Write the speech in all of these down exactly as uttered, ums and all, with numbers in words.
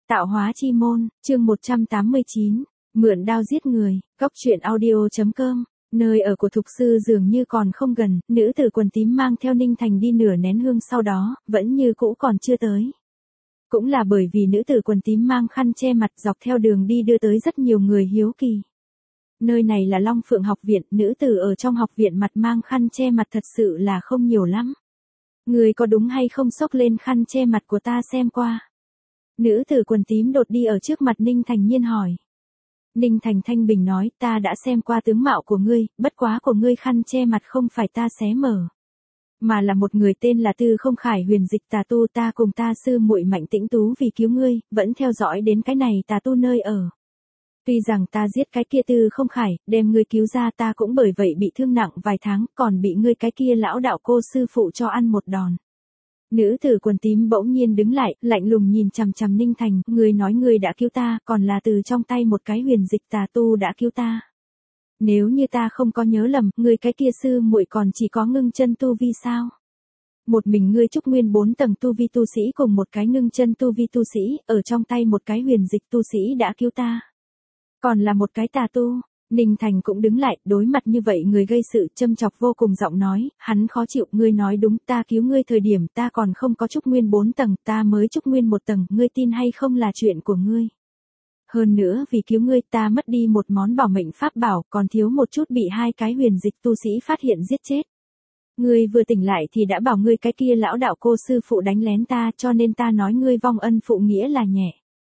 Tạo hóa chi môn, chương một trăm tám mươi chín, mượn đao giết người, góc truyện audio.com, nơi ở của thục sư dường như còn không gần, nữ tử quần tím mang theo Ninh Thành đi nửa nén hương sau đó, vẫn như cũ còn chưa tới. Cũng là bởi vì nữ tử quần tím mang khăn che mặt dọc theo đường đi đưa tới rất nhiều người hiếu kỳ. Nơi này là Long Phượng học viện, nữ tử ở trong học viện mặt mang khăn che mặt thật sự là không nhiều lắm. Người có đúng hay không xốc lên khăn che mặt của ta xem qua. Nữ tử quần tím đột đi ở trước mặt Ninh Thành nhiên hỏi. Ninh Thành thanh bình nói, ta đã xem qua tướng mạo của ngươi, bất quá của ngươi khăn che mặt không phải ta xé mở. Mà là một người tên là Tư Không Khải huyền dịch tà tu, ta cùng ta sư muội Mạnh Tĩnh Tú vì cứu ngươi, vẫn theo dõi đến cái này tà tu nơi ở. Tuy rằng ta giết cái kia Tư Không Khải, đem ngươi cứu ra, ta cũng bởi vậy bị thương nặng vài tháng, còn bị ngươi cái kia lão đạo cô sư phụ cho ăn một đòn. Nữ tử quần tím bỗng nhiên đứng lại, lạnh lùng nhìn chằm chằm Ninh Thành, ngươi nói ngươi đã cứu ta, còn là từ trong tay một cái huyền dịch tà tu đã cứu ta. Nếu như ta không có nhớ lầm, ngươi cái kia sư muội còn chỉ có ngưng chân tu vi sao? Một mình ngươi trúc nguyên bốn tầng tu vi tu sĩ cùng một cái ngưng chân tu vi tu sĩ, ở trong tay một cái huyền dịch tu sĩ đã cứu ta. Còn là một cái tà tu. Ninh Thành cũng đứng lại, đối mặt như vậy người gây sự châm chọc vô cùng giọng nói, hắn khó chịu, ngươi nói đúng, ta cứu ngươi thời điểm ta còn không có trúc nguyên bốn tầng, ta mới trúc nguyên một tầng, ngươi tin hay không là chuyện của ngươi. Hơn nữa vì cứu ngươi ta mất đi một món bảo mệnh pháp bảo, còn thiếu một chút bị hai cái huyền dịch tu sĩ phát hiện giết chết. Ngươi vừa tỉnh lại thì đã bảo ngươi cái kia lão đạo cô sư phụ đánh lén ta, cho nên ta nói ngươi vong ân phụ nghĩa là nhẹ.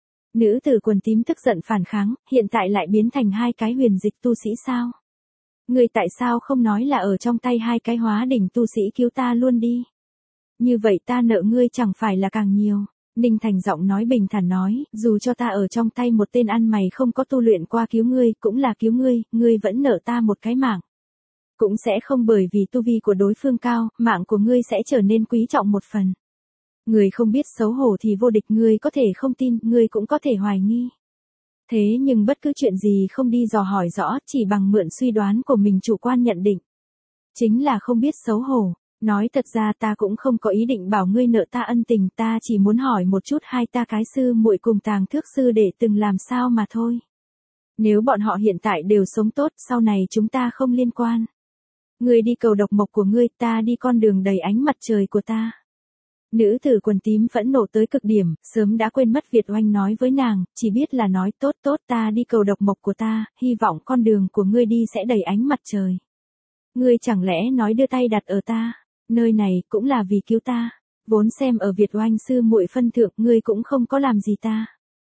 Nữ tử quần tím tức giận phản kháng, hiện tại lại biến thành hai cái huyền dịch tu sĩ sao? Ngươi tại sao không nói là ở trong tay hai cái hóa đỉnh tu sĩ cứu ta luôn đi? Như vậy ta nợ ngươi chẳng phải là càng nhiều. Ninh Thành giọng nói bình thản nói, dù cho ta ở trong tay một tên ăn mày không có tu luyện qua cứu ngươi, cũng là cứu ngươi, ngươi vẫn nợ ta một cái mạng. Cũng sẽ không bởi vì tu vi của đối phương cao, mạng của ngươi sẽ trở nên quý trọng một phần. Người không biết xấu hổ thì vô địch, ngươi có thể không tin, ngươi cũng có thể hoài nghi. Thế nhưng bất cứ chuyện gì không đi dò hỏi rõ, chỉ bằng mượn suy đoán của mình chủ quan nhận định. Chính là không biết xấu hổ. Nói thật ra ta cũng không có ý định bảo ngươi nợ ta ân tình, ta chỉ muốn hỏi một chút hai ta cái sư muội cùng Tàng Thước sư để từng làm sao mà thôi. Nếu bọn họ hiện tại đều sống tốt, sau này chúng ta không liên quan. Ngươi đi cầu độc mộc của ngươi, ta đi con đường đầy ánh mặt trời của ta. Nữ tử quần tím phẫn nộ tới cực điểm, sớm đã quên mất Việt Oanh nói với nàng, chỉ biết là nói tốt tốt ta đi cầu độc mộc của ta, hy vọng con đường của ngươi đi sẽ đầy ánh mặt trời. Ngươi chẳng lẽ nói đưa tay đặt ở ta, nơi này cũng là vì cứu ta, vốn xem ở Việt Oanh sư muội phân thượng ngươi cũng không có làm gì ta.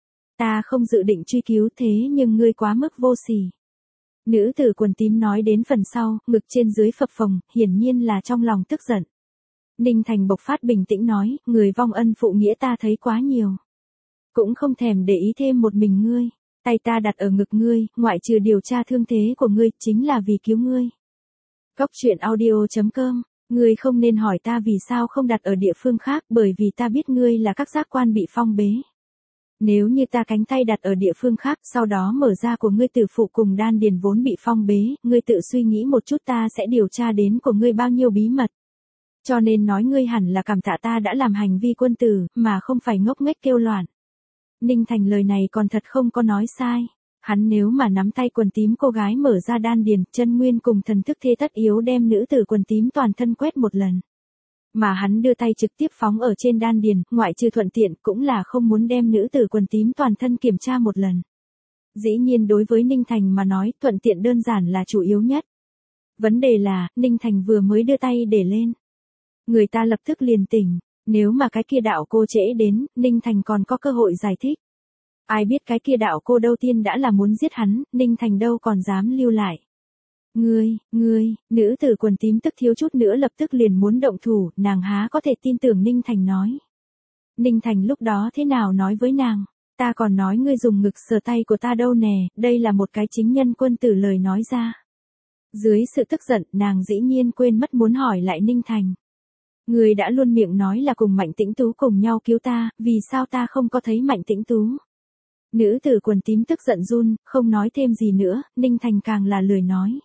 Ta không dự định truy cứu thế nhưng ngươi quá mức vô sỉ. Nữ tử quần tím nói đến phần sau, ngực trên dưới phập phồng, hiển nhiên là trong lòng tức giận. Ninh Thành bộc phát bình tĩnh nói, người vong ân phụ nghĩa ta thấy quá nhiều. Cũng không thèm để ý thêm một mình ngươi, tay ta đặt ở ngực ngươi, ngoại trừ điều tra thương thế của ngươi, chính là vì cứu ngươi. Góc truyện audio.com, ngươi không nên hỏi ta vì sao không đặt ở địa phương khác, bởi vì ta biết ngươi là các giác quan bị phong bế. Nếu như ta cánh tay đặt ở địa phương khác, sau đó mở ra của ngươi tử phụ cùng đan điền vốn bị phong bế, ngươi tự suy nghĩ một chút ta sẽ điều tra đến của ngươi bao nhiêu bí mật. Cho nên nói ngươi hẳn là cảm tạ ta đã làm hành vi quân tử, mà không phải ngốc nghếch kêu loạn. Ninh Thành lời này còn thật không có nói sai. Hắn nếu mà nắm tay quần tím cô gái mở ra đan điền, chân nguyên cùng thần thức thế tất yếu đem nữ tử quần tím toàn thân quét một lần. Mà hắn đưa tay trực tiếp phóng ở trên đan điền, ngoại trừ thuận tiện cũng là không muốn đem nữ tử quần tím toàn thân kiểm tra một lần. Dĩ nhiên đối với Ninh Thành mà nói, thuận tiện đơn giản là chủ yếu nhất. Vấn đề là, Ninh Thành vừa mới đưa tay để lên. Người ta lập tức liền tỉnh, nếu mà cái kia đạo cô trễ đến, Ninh Thành còn có cơ hội giải thích. Ai biết cái kia đạo cô đầu tiên đã là muốn giết hắn, Ninh Thành đâu còn dám lưu lại. Ngươi, ngươi, nữ tử quần tím tức thiếu chút nữa lập tức liền muốn động thủ, nàng há có thể tin tưởng Ninh Thành nói. Ninh Thành lúc đó thế nào nói với nàng, ta còn nói ngươi dùng ngực sờ tay của ta đâu nè, đây là một cái chính nhân quân tử lời nói ra. Dưới sự tức giận, nàng dĩ nhiên quên mất muốn hỏi lại Ninh Thành. Ngươi đã luôn miệng nói là cùng Mạnh Tĩnh Tú cùng nhau cứu ta, vì sao ta không có thấy Mạnh Tĩnh Tú? Nữ tử quần tím tức giận run, không nói thêm gì nữa, Ninh Thành càng là lười nói.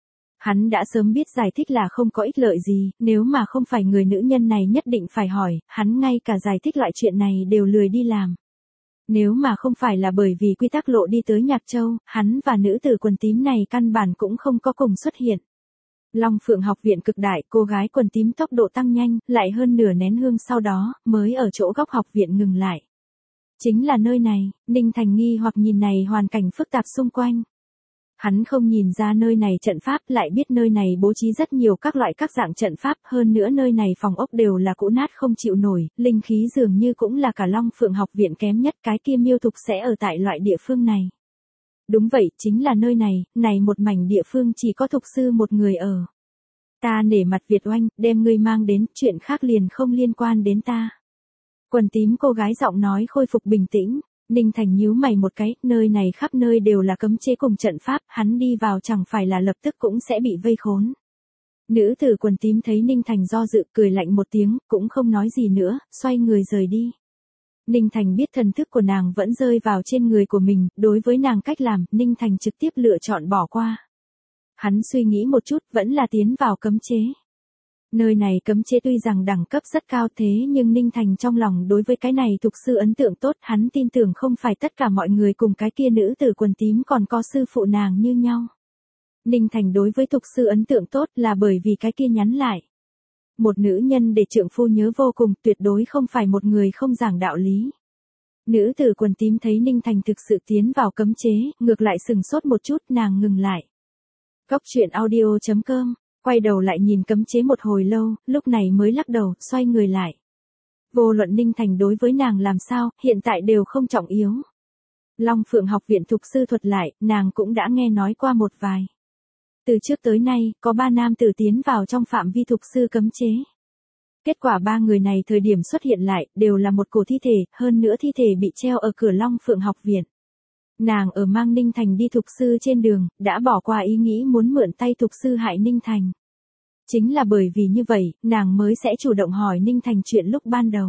Hắn đã sớm biết giải thích là không có ích lợi gì, nếu mà không phải người nữ nhân này nhất định phải hỏi, hắn ngay cả giải thích loại chuyện này đều lười đi làm. Nếu mà không phải là bởi vì quy tắc lộ đi tới Nhạc Châu, hắn và nữ tử quần tím này căn bản cũng không có cùng xuất hiện. Long Phượng học viện cực đại, cô gái quần tím tốc độ tăng nhanh, lại hơn nửa nén hương sau đó, mới ở chỗ góc học viện ngừng lại. Chính là nơi này, Ninh Thành nghi hoặc nhìn này hoàn cảnh phức tạp xung quanh. Hắn không nhìn ra nơi này trận pháp, lại biết nơi này bố trí rất nhiều các loại các dạng trận pháp, hơn nữa nơi này phòng ốc đều là cũ nát không chịu nổi, linh khí dường như cũng là cả Long Phượng học viện kém nhất, cái kia Miêu Thục sẽ ở tại loại địa phương này. Đúng vậy, chính là nơi này, này một mảnh địa phương chỉ có Thục sư một người ở. Ta nể mặt Việt Oanh, đem ngươi mang đến, chuyện khác liền không liên quan đến ta. Quần tím cô gái giọng nói khôi phục bình tĩnh. Ninh Thành nhíu mày một cái, nơi này khắp nơi đều là cấm chế cùng trận pháp, hắn đi vào chẳng phải là lập tức cũng sẽ bị vây khốn. Nữ tử quần tím thấy Ninh Thành do dự, cười lạnh một tiếng, cũng không nói gì nữa, xoay người rời đi. Ninh Thành biết thần thức của nàng vẫn rơi vào trên người của mình, đối với nàng cách làm, Ninh Thành trực tiếp lựa chọn bỏ qua. Hắn suy nghĩ một chút, vẫn là tiến vào cấm chế. Nơi này cấm chế tuy rằng đẳng cấp rất cao thế nhưng Ninh Thành trong lòng đối với cái này Thục sư ấn tượng tốt, hắn tin tưởng không phải tất cả mọi người cùng cái kia nữ tử quần tím còn có sư phụ nàng như nhau. Ninh Thành đối với Thục sư ấn tượng tốt là bởi vì cái kia nhắn lại. Một nữ nhân để trượng phu nhớ vô cùng, tuyệt đối không phải một người không giảng đạo lý. Nữ tử quần tím thấy Ninh Thành thực sự tiến vào cấm chế, ngược lại sừng sốt một chút, nàng ngừng lại. Góc truyện audio chấm com quay đầu lại nhìn cấm chế một hồi lâu, lúc này mới lắc đầu, xoay người lại. Vô luận Ninh Thành đối với nàng làm sao, hiện tại đều không trọng yếu. Long Phượng học viện Thục sư thuật lại, nàng cũng đã nghe nói qua một vài. Từ trước tới nay, có ba nam tử tiến vào trong phạm vi Thục sư cấm chế. Kết quả ba người này thời điểm xuất hiện lại, đều là một cổ thi thể, hơn nữa thi thể bị treo ở cửa Long Phượng học viện. Nàng ở mang Ninh Thành đi Thục sư trên đường, đã bỏ qua ý nghĩ muốn mượn tay Thục sư hại Ninh Thành. Chính là bởi vì như vậy, nàng mới sẽ chủ động hỏi Ninh Thành chuyện lúc ban đầu.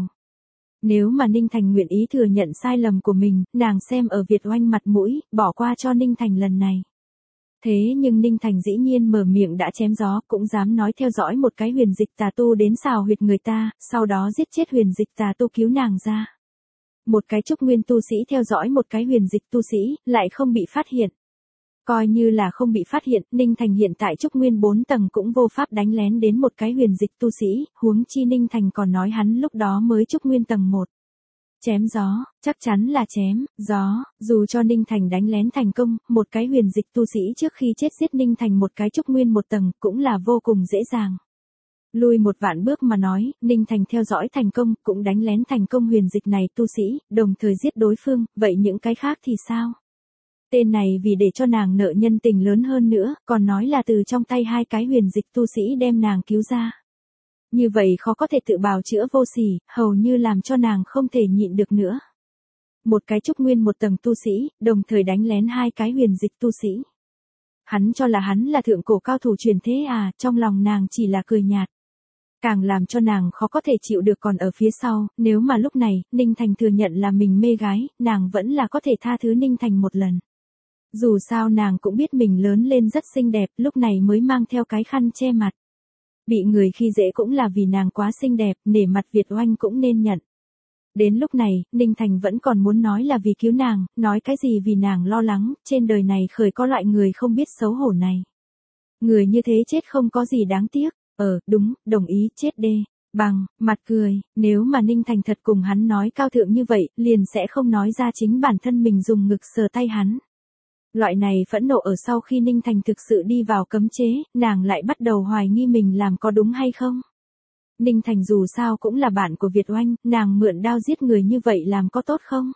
Nếu mà Ninh Thành nguyện ý thừa nhận sai lầm của mình, nàng xem ở Việt Oanh mặt mũi, bỏ qua cho Ninh Thành lần này. Thế nhưng Ninh Thành dĩ nhiên mở miệng đã chém gió, cũng dám nói theo dõi một cái huyền dịch tà tu đến xào huyệt người ta, sau đó giết chết huyền dịch tà tu cứu nàng ra. Một cái trúc nguyên tu sĩ theo dõi một cái huyền dịch tu sĩ, lại không bị phát hiện. Coi như là không bị phát hiện, Ninh Thành hiện tại trúc nguyên bốn tầng cũng vô pháp đánh lén đến một cái huyền dịch tu sĩ, huống chi Ninh Thành còn nói hắn lúc đó mới trúc nguyên tầng một. Chém gió, chắc chắn là chém, gió, dù cho Ninh Thành đánh lén thành công, một cái huyền dịch tu sĩ trước khi chết giết Ninh Thành một cái trúc nguyên một tầng, cũng là vô cùng dễ dàng. Lùi một vạn bước mà nói, Ninh Thành theo dõi thành công, cũng đánh lén thành công huyền dịch này tu sĩ, đồng thời giết đối phương, vậy những cái khác thì sao? Tên này vì để cho nàng nợ nhân tình lớn hơn nữa, còn nói là từ trong tay hai cái huyền dịch tu sĩ đem nàng cứu ra. Như vậy khó có thể tự bào chữa vô sỉ, hầu như làm cho nàng không thể nhịn được nữa. Một cái trúc nguyên một tầng tu sĩ, đồng thời đánh lén hai cái huyền dịch tu sĩ. Hắn cho là hắn là thượng cổ cao thủ truyền thế à, trong lòng nàng chỉ là cười nhạt. Càng làm cho nàng khó có thể chịu được còn ở phía sau, nếu mà lúc này, Ninh Thành thừa nhận là mình mê gái, nàng vẫn là có thể tha thứ Ninh Thành một lần. Dù sao nàng cũng biết mình lớn lên rất xinh đẹp, lúc này mới mang theo cái khăn che mặt. Bị người khi dễ cũng là vì nàng quá xinh đẹp, nể mặt Việt Oanh cũng nên nhận. Đến lúc này, Ninh Thành vẫn còn muốn nói là vì cứu nàng, nói cái gì vì nàng lo lắng, trên đời này khởi có loại người không biết xấu hổ này. Người như thế chết không có gì đáng tiếc, ờ, đúng, đồng ý, chết đê, bằng, mặt cười, nếu mà Ninh Thành thật cùng hắn nói cao thượng như vậy, liền sẽ không nói ra chính bản thân mình dùng ngực sờ tay hắn. Loại này phẫn nộ ở sau khi Ninh Thành thực sự đi vào cấm chế, nàng lại bắt đầu hoài nghi mình làm có đúng hay không. Ninh Thành dù sao cũng là bạn của Việt Oanh, nàng mượn đao giết người như vậy làm có tốt không?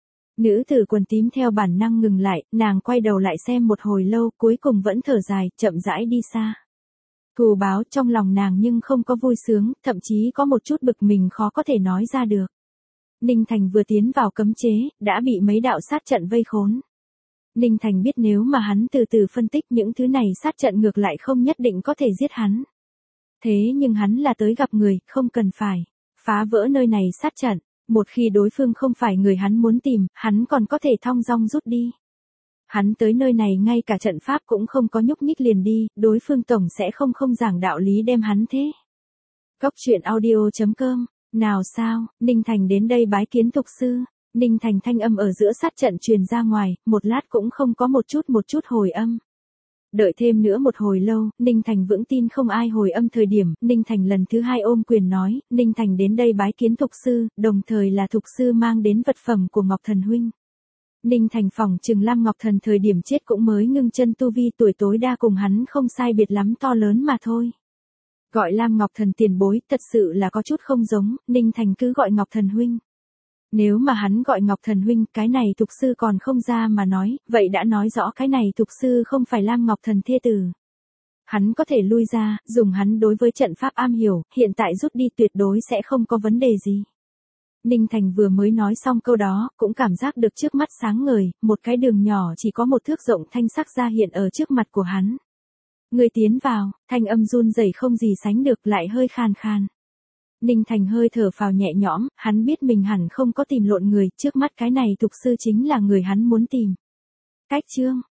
Nữ tử quần tím theo bản năng ngừng lại, nàng quay đầu lại xem một hồi lâu, cuối cùng vẫn thở dài, chậm rãi đi xa. Thù báo trong lòng nàng nhưng không có vui sướng, thậm chí có một chút bực mình khó có thể nói ra được. Ninh Thành vừa tiến vào cấm chế, đã bị mấy đạo sát trận vây khốn. Ninh Thành biết nếu mà hắn từ từ phân tích những thứ này sát trận ngược lại không nhất định có thể giết hắn. Thế nhưng hắn là tới gặp người, không cần phải phá vỡ nơi này sát trận. Một khi đối phương không phải người hắn muốn tìm, hắn còn có thể thong dong rút đi. Hắn tới nơi này ngay cả trận pháp cũng không có nhúc nhích liền đi, đối phương tổng sẽ không không giảng đạo lý đem hắn thế. Góc truyện audio chấm com, nào sao, Ninh Thành đến đây bái kiến Thục sư. Ninh Thành thanh âm ở giữa sát trận truyền ra ngoài, một lát cũng không có một chút một chút hồi âm. Đợi thêm nữa một hồi lâu, Ninh Thành vững tin không ai hồi âm thời điểm, Ninh Thành lần thứ hai ôm quyền nói, Ninh Thành đến đây bái kiến thục sư, đồng thời là thục sư mang đến vật phẩm của Ngọc Thần huynh. Ninh Thành phỏng chừng Lam Ngọc Thần thời điểm chết cũng mới ngưng chân tu vi, tuổi tối đa cùng hắn không sai biệt lắm to lớn mà thôi. Gọi Lam Ngọc Thần tiền bối, thật sự là có chút không giống, Ninh Thành cứ gọi Ngọc Thần huynh. Nếu mà hắn gọi Ngọc Thần huynh, cái này thục sư còn không ra mà nói, vậy đã nói rõ cái này thục sư không phải Lam Ngọc Thần thê tử. Hắn có thể lui ra, dùng hắn đối với trận pháp am hiểu, hiện tại rút đi tuyệt đối sẽ không có vấn đề gì. Ninh Thành vừa mới nói xong câu đó, cũng cảm giác được trước mắt sáng ngời, một cái đường nhỏ chỉ có một thước rộng thanh sắc ra hiện ở trước mặt của hắn. Người tiến vào, thanh âm run rẩy không gì sánh được, lại hơi khàn khàn. Ninh Thành hơi thở phào nhẹ nhõm, hắn biết mình hẳn không có tìm lộn người, trước mắt cái này thục sư chính là người hắn muốn tìm. Cách chương